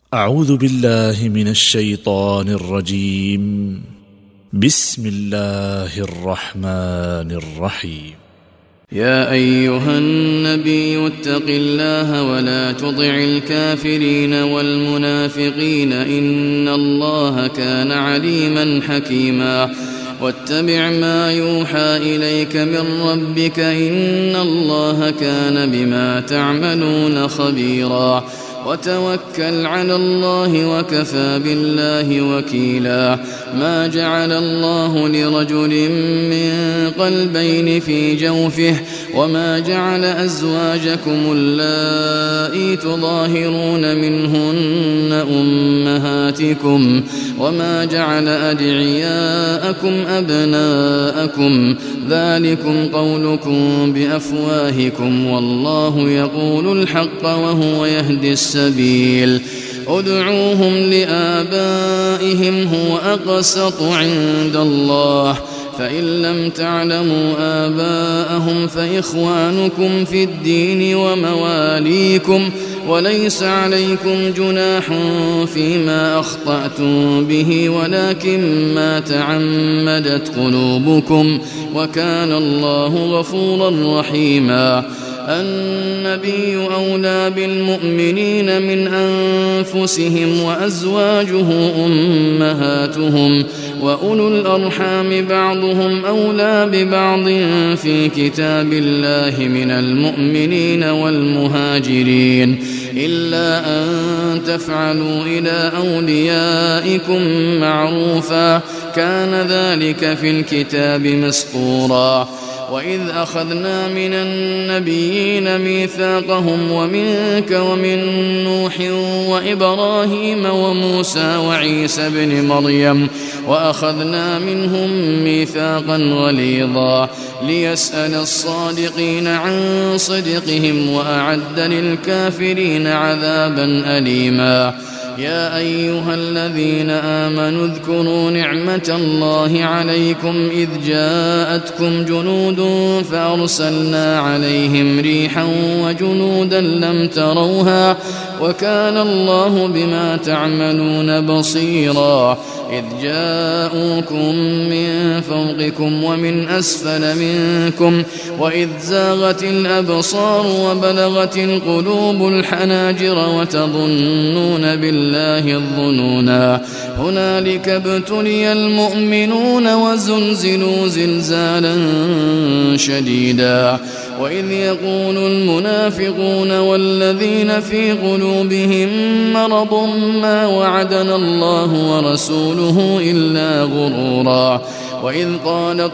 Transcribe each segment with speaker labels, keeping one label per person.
Speaker 1: أعوذ بالله من الشيطان الرجيم. بسم الله الرحمن الرحيم.
Speaker 2: يا أيها النبي اتق الله ولا تطع الكافرين والمنافقين إن الله كان عليما حكيما واتبع ما يوحى إليك من ربك إن الله كان بما تعملون خبيرا وتوكل على الله وكفى بالله وكيلا. ما جعل الله لرجل من قلبين في جوفه وما جعل أزواجكم اللائي تظاهرون منهن أمهاتكم وما جعل أدعياءكم أبناءكم ذلكم قولكم بأفواهكم والله يقول الحق وهو يهدي السبيل. ادعوهم لآبائهم هو أقسط عند الله فإن لم تعلموا آباءهم فإخوانكم في الدين ومواليكم وليس عليكم جناح فيما أخطأتم به ولكن ما تعمدت قلوبكم وكان الله غفورا رحيما. النبي أولى بالمؤمنين من أنفسهم وأزواجه أمهاتهم وأولو الأرحام بعضهم أولى ببعض في كتاب الله من المؤمنين والمهاجرين إلا أن تفعلوا إلى أوليائكم معروفا كان ذلك في الكتاب مسطورا. وإذ أخذنا من النبيين ميثاقهم ومنك ومن نوح وإبراهيم وموسى وعيسى بن مريم وأخذنا منهم ميثاقا غليظا ليسأل الصادقين عن صدقهم وأعد للكافرين عذابا أليما. يا أيها الذين آمنوا اذكروا نعمة الله عليكم إذ جاءتكم جنود فأرسلنا عليهم ريحا وجنودا لم تروها وكان الله بما تعملون بصيرا. إذ جاءوكم من فوقكم ومن أسفل منكم وإذ زاغت الأبصار وبلغت القلوب الحناجر وتظنون بالله الظنونا هنالك ابتلي المؤمنون وزلزلوا زلزالا شديدا. وإذ يقول المنافقون والذين في قلوبهم مرض ما وعدنا الله ورسوله إلا غرورا. وإذ قالت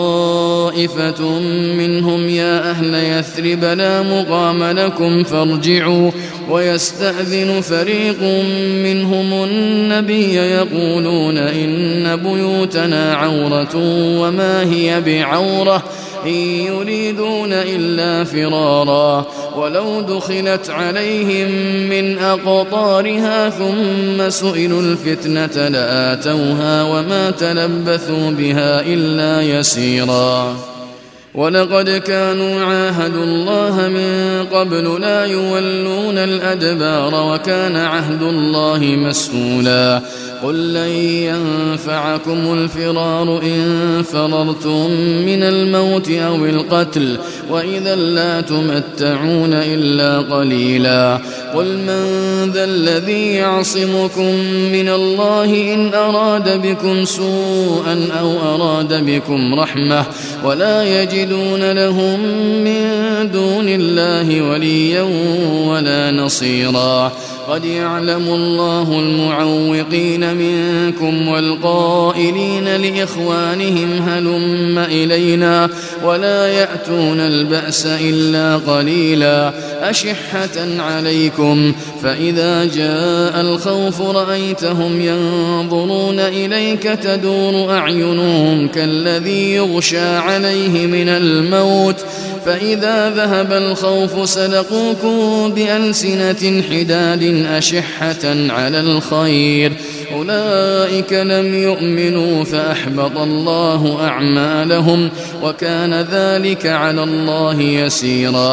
Speaker 2: طائفة منهم يا أهل يثرب لا مقام لكم فارجعوا ويستأذن فريق منهم النبي يقولون إن بيوتنا عورة وما هي بعورة إن يريدون إلا فرارا ولو دخلت عليهم من أقطارها ثم سئلوا الفتنة لآتوها وما تلبثوا بها إلا يسيرا. ولقد كانوا عاهدوا الله من قبل لا يولون الأدبار وكان عهد الله مسؤولا. قل لن ينفعكم الفرار إن فررتم من الموت أو القتل وإذا لا تمتعون إلا قليلا. قل من ذا الذي يعصمكم من الله إن أراد بكم سوءا أو أراد بكم رحمة ولا يجدون لهم من دون الله وليا ولا نصيرا. قد يعلم الله المعوقين منكم والقائلين لإخوانهم هلم إلينا ولا يأتون البأس إلا قليلا أشحة عليكم فإذا جاء الخوف رأيتهم ينظرون إليك تدور أعينهم كالذي يغشى عليه من الموت فإذا ذهب الخوف سلقوكم بألسنة حداد أشحة على الخير أولئك لم يؤمنوا فأحبط الله أعمالهم وكان ذلك على الله يسيرا.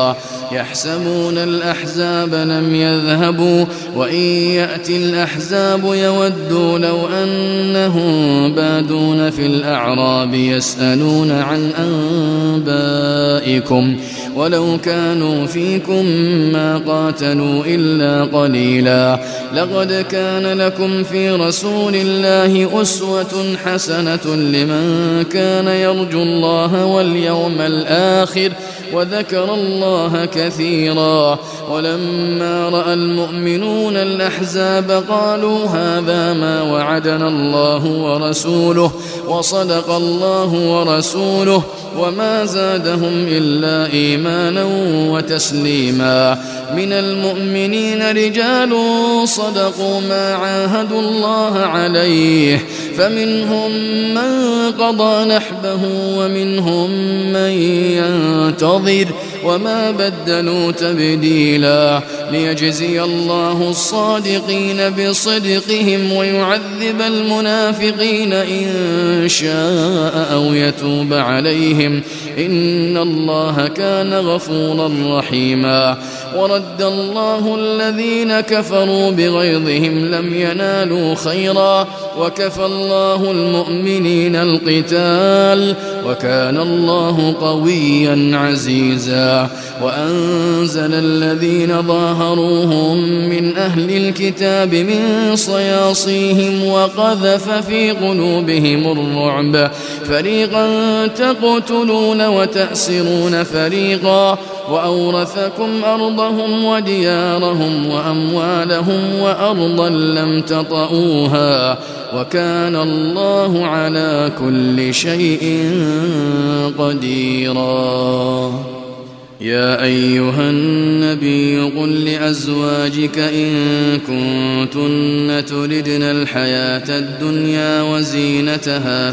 Speaker 2: يحسبون الأحزاب لم يذهبوا وإن يأتي الأحزاب يودوا لو أنهم بادون في الأعراب يسألون عن أنبائكم ولو كانوا فيكم ما قاتلوا إلا قليلا لقد كان لكم في رسول الله أسوة حسنة لمن كان يرجو الله واليوم الآخر وذكر الله كثيرا ولما رأى المؤمنون الأحزاب قالوا هذا ما وعدنا الله ورسوله وصدق الله ورسوله وما زادهم إلا إيمانا وتسليما من المؤمنين رجال صدقوا ما عاهدوا الله عليه فمنهم من قضى نحبه ومنهم من ينتظر وما بدلوا تبديلا ليجزي الله الصادقين بصدقهم ويعذب المنافقين إن شاء أو يتوب عليهم إن الله كان غفورا رحيما ورد الله الذين كفروا بغيظهم لم ينالوا خيرا وكفى الله المؤمنين القتال وكان الله قويا عزيزا وأنزل الذين ظاهروهم من أهل الكتاب من صياصيهم وقذف في قلوبهم الرعب فريقا تقتلون وتأسرون فريقا وأورثكم أرضهم وديارهم وأموالهم وأرضا لم تطئوها وكان الله على كل شيء قديرا يا أيها النبي قل لأزواجك إن كنتن تردن الحياة الدنيا وزينتها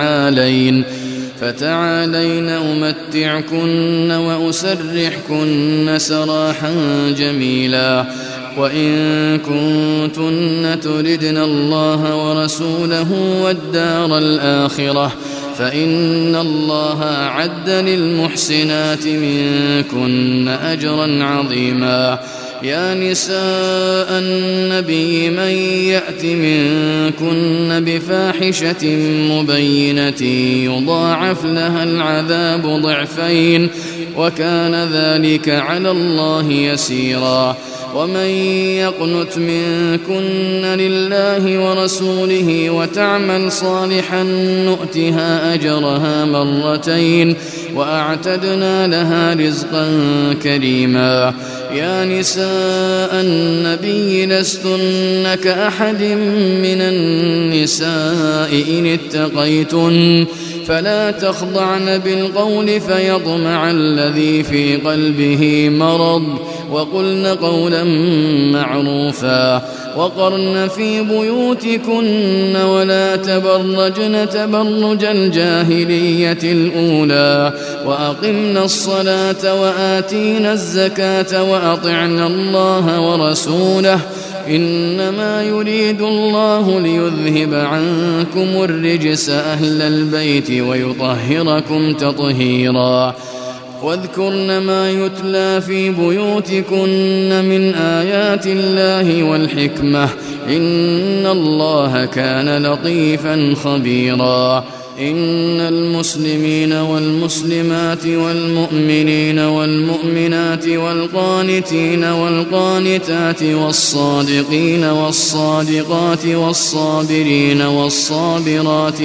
Speaker 2: فتعالين أمتعكن وأسرحكن سراحا جميلا وإن كنتن تردن الله ورسوله والدار الآخرة فإن الله أعد للمحسنات منكن أجرا عظيما يا نساء النبي من يأت منكن بفاحشة مبينة يضاعف لها العذاب ضعفين وكان ذلك على الله يسيرا ومن يقنت منكن لله ورسوله وتعمل صالحا نؤتها أجرها مرتين وأعتدنا لها رزقا كريما يا نساء النبي لستن كأحد من النساء إن اتقيتن فلا تخضعن بالقول فيطمع الذي في قلبه مرض وقلن قولا معروفا وقرن في بيوتكن ولا تبرجن تبرج الجاهلية الأولى وأقمنا الصلاة وآتينا الزكاة وأطعنا الله ورسوله إنما يريد الله ليذهب عنكم الرجس أهل البيت ويطهركم تطهيرا واذكرن ما يتلى في بيوتكن من آيات الله والحكمة إن الله كان لطيفا خبيرا إن المسلمين والمسلمات والمؤمنين والمؤمنات والقانتين والقانتات والصادقين والصادقات والصابرين والصابرات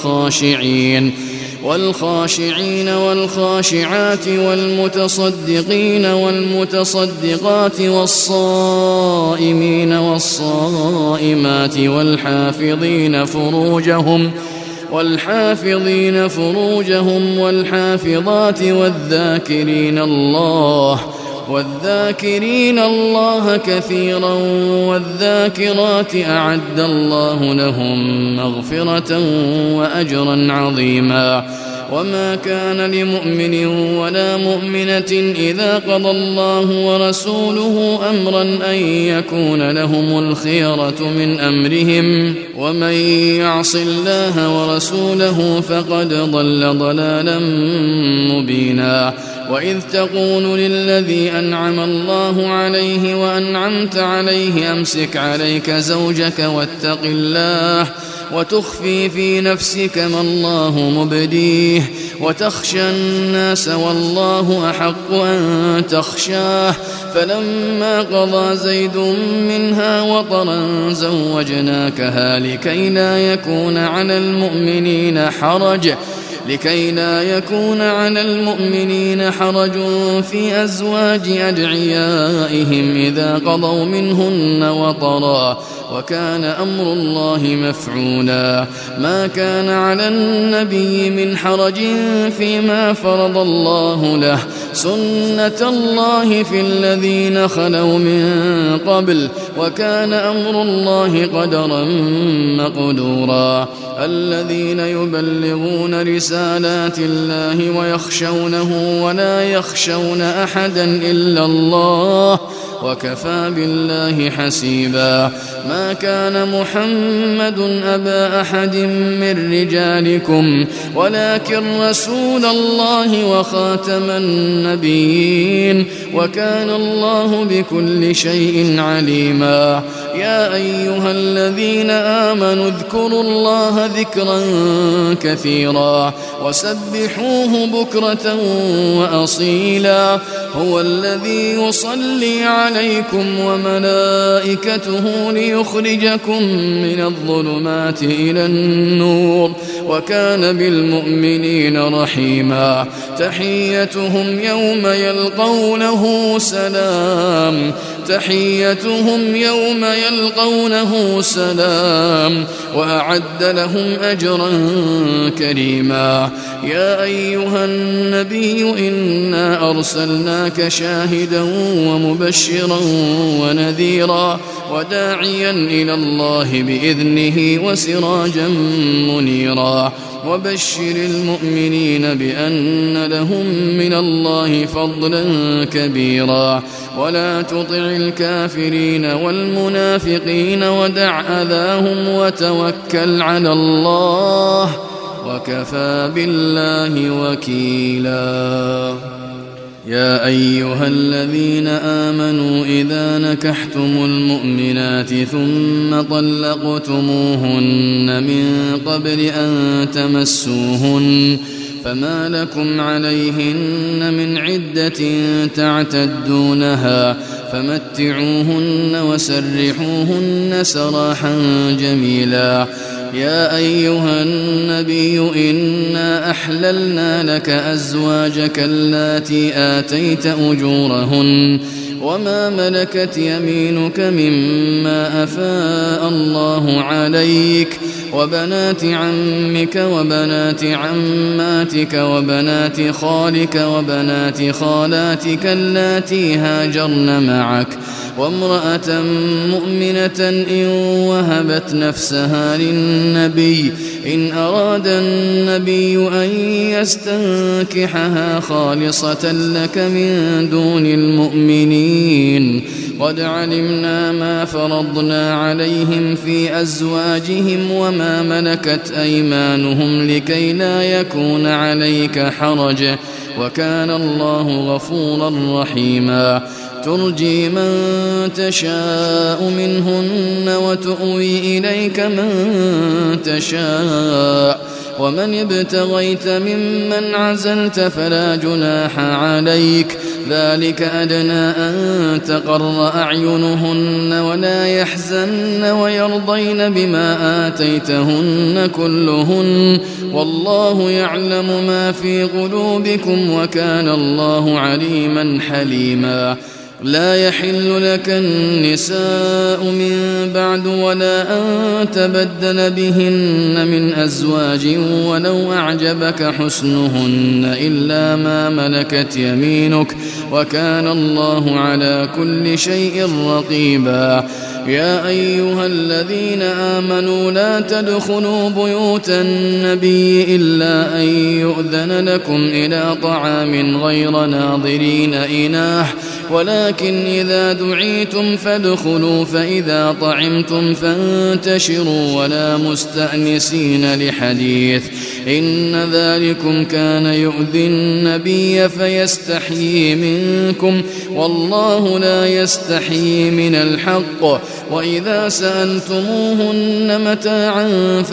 Speaker 2: والخاشعين والخاشعات والمتصدقين والمتصدقات والصائمين والصائمات والحافظين فروجهم والحافظات والذاكرين الله كثيرا والذاكرات أعد الله لهم مغفرة وأجرا عظيما وما كان لمؤمن ولا مؤمنة إذا قضى الله ورسوله أمرا أن يكون لهم الخيرة من أمرهم ومن يعص الله ورسوله فقد ضل ضلالا مبينا وإذ تقول للذي أنعم الله عليه وأنعمت عليه أمسك عليك زوجك واتق الله وتخفي في نفسك ما الله مبديه وتخشى الناس والله أحق أن تخشاه فلما قضى زيد منها وطرا زوجناكها لكي لا يكون على المؤمنين حرج في أزواج أدعيائهم إذا قضوا منهن وطرا وكان أمر الله مفعولا ما كان على النبي من حرج فيما فرض الله له سنة الله في الذين خلوا من قبل وكان أمر الله قدرا مقدورا الذين يبلغون رسالات الله ويخشونه ولا يخشون أحدا إلا الله وكفى بالله حسيبا ما كان محمد أبا أحد من رجالكم ولكن رسول الله وخاتم النبيين وكان الله بكل شيء عليما يا أيها الذين آمنوا اذكروا الله ذكرا كثيرا وسبحوه بكرة وأصيلا هو الذي يصلي عليكم وملائكته ليخرجكم من الظلمات إلى النور وكان بالمؤمنين رحيما تحيتهم يوم يلقونه سلام وأعد لهم أجرا كريما يا أيها النبي إنا أرسلناك شاهدا ومبشرا ونذيرا وداعيا إلى الله بإذنه وسراجا منيرا وبشر المؤمنين بأن لهم من الله فضلا كبيرا ولا تطع الكافرين والمنافقين ودع أذاهم وتوكل على الله وكفى بالله وكيلا يا أيها الذين آمنوا إذا نكحتم المؤمنات ثم طلقتموهن من قبل أن تمسوهن فما لكم عليهن من عدة تعتدونها فمتعوهن وسرحوهن سراحا جميلا يا أيها النبي إنا أحللنا لك أزواجك اللاتي آتيت أجورهن وما ملكت يمينك مما أفاء الله عليك وبنات عمك وبنات عماتك وبنات خالك وبنات خالاتك اللاتي هاجرن معك وامرأة مؤمنة إن وهبت نفسها للنبي إن أراد النبي أن يستنكحها خالصة لك من دون المؤمنين قد علمنا ما فرضنا عليهم في أزواجهم وما ملكت أيمانهم لكي لا يكون عليك حرج وكان الله غفورا رحيما ترجي من تشاء منهن وتؤوي إليك من تشاء ومن ابتغيت ممن عزلت فلا جناح عليك ذلك أدنى أن تقر أعينهن ولا يحزن ويرضين بما آتيتهن كلهن والله يعلم ما في قلوبكم وكان الله عليما حليما لا يحل لك النساء من بعد ولا أن تبدل بهن من أزواج ولو أعجبك حسنهن إلا ما ملكت يمينك وكان الله على كل شيء رقيبا يا أيها الذين آمنوا لا تدخلوا بيوت النبي إلا أن يؤذن لكم إلى طعام غير ناظرين إناه ولكن إذا دعيتم فادخلوا فإذا طعمتم فانتشروا ولا مستأنسين لحديث إن ذلكم كان يؤذي النبي فيستحيي منكم والله لا يستحيي من الحق وإذا سألتموهن متاعا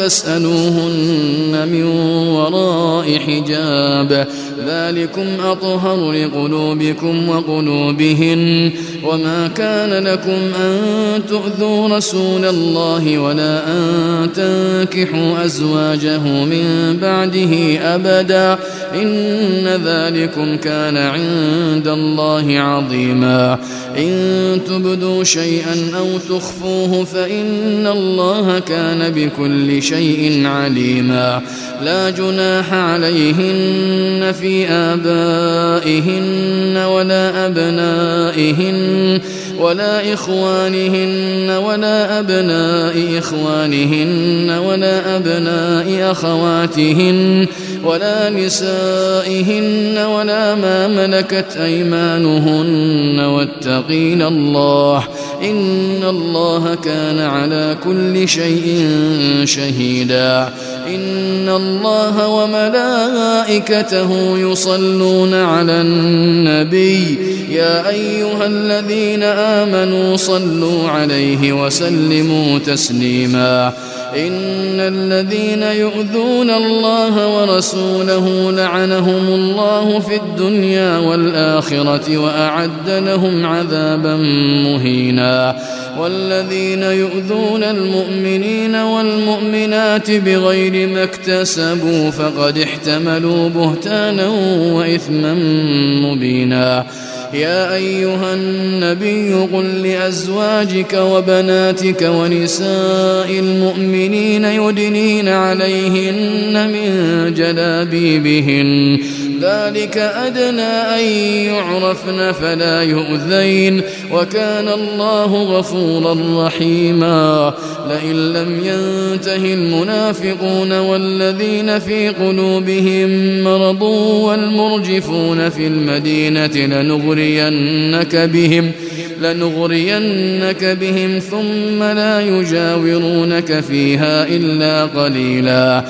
Speaker 2: فاسألوهن من وراء حجاب ذلكم أطهر لقلوبكم وقلوبهن وما كان لكم أن تؤذوا رسول الله ولا أن تنكحوا أزواجه من بعده أبدا إن ذلكم كان عند الله عظيما إن تبدوا شيئا أو تخفوه فإن الله كان بكل شيء عليما لا جناح عليهن في آبائهن ولا أبنائهن ولا إخوانهن ولا أبناء إخوانهن ولا أبناء أخواتهن ولا نسائهن ولا ما ملكت أيمانهن واتقين الله إن الله كان على كل شيء شهيدا إن الله وملائكته يصلون على النبي يا أيها الذين آمنوا صلوا عليه وسلموا تسليما إن الذين يؤذون الله ورسوله لعنهم الله في الدنيا والآخرة وأعد لهم عذابا مهينا والذين يؤذون المؤمنين والمؤمنات بغير ما اكتسبوا فقد احتملوا بهتانا وإثما مبينا يا أيها النبي قل لأزواجك وبناتك ونساء المؤمنين يدنين عليهن من جلابيبهن ذلك أدنى أن يعرفن فلا يؤذين وكان الله غفورا رحيما لئن لم ينته المنافقون والذين في قلوبهم مرض والمرجفون في المدينة لنغرينك بهم ثم لا يجاورونك فيها إلا قليلا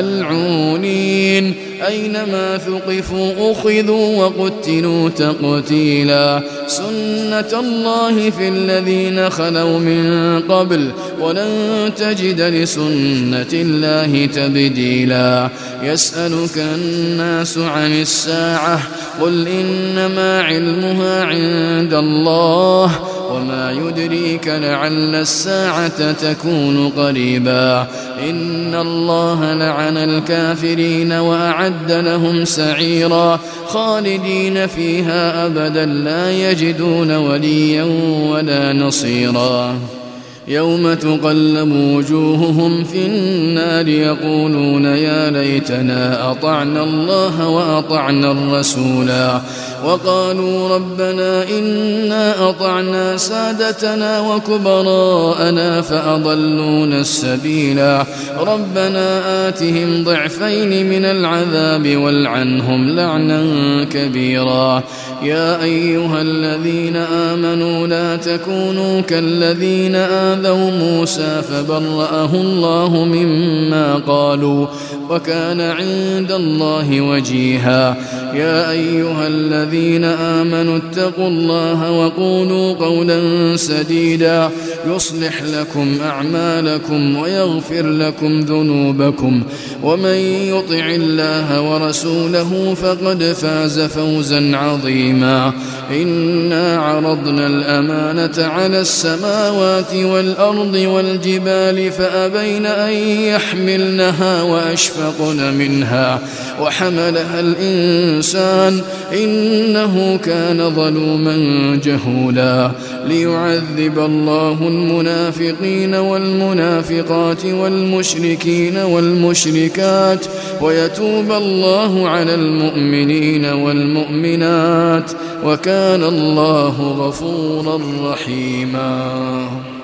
Speaker 2: ملعونين أينما ثقفوا أخذوا وقتلوا تقتيلا سنة الله في الذين خلوا من قبل ولن تجد لسنة الله تبديلا يسألك الناس عن الساعة قل إنما علمها عند الله وما يدريك لعل الساعة تكون قريبا إن الله لعن الكافرين وأعد لهم سعيرا خالدين فيها أبدا لا يجدون وليا ولا نصيرا يوم تقلب وجوههم في النار يقولون يا ليتنا أطعنا الله وأطعنا الرسولا وقالوا ربنا إنا أطعنا سادتنا وكبراءنا فأضلونا السبيلا ربنا آتهم ضعفين من العذاب والعنهم لعنا كبيرا يا أيها الذين آمنوا لا تكونوا كالذين آذوا موسى فبرأه الله مما قالوا وكان عند الله وجيها يا أيها الذين آمنوا اتقوا الله وقولوا قولا سديدا يصلح لكم أعمالكم ويغفر لكم ذنوبكم ومن يطع الله ورسوله فقد فاز فوزا عظيما إنا عرضنا الأمانة على السماوات والأرض والجبال فأبين أن يحملنها وأشفقن منها وحملها الإنسان إنه كان ظلوما جهولا ليعذب الله المنافقين والمنافقات والمشركين والمشركات ويتوب الله على المؤمنين والمؤمنات وكان الله غفورا رحيما.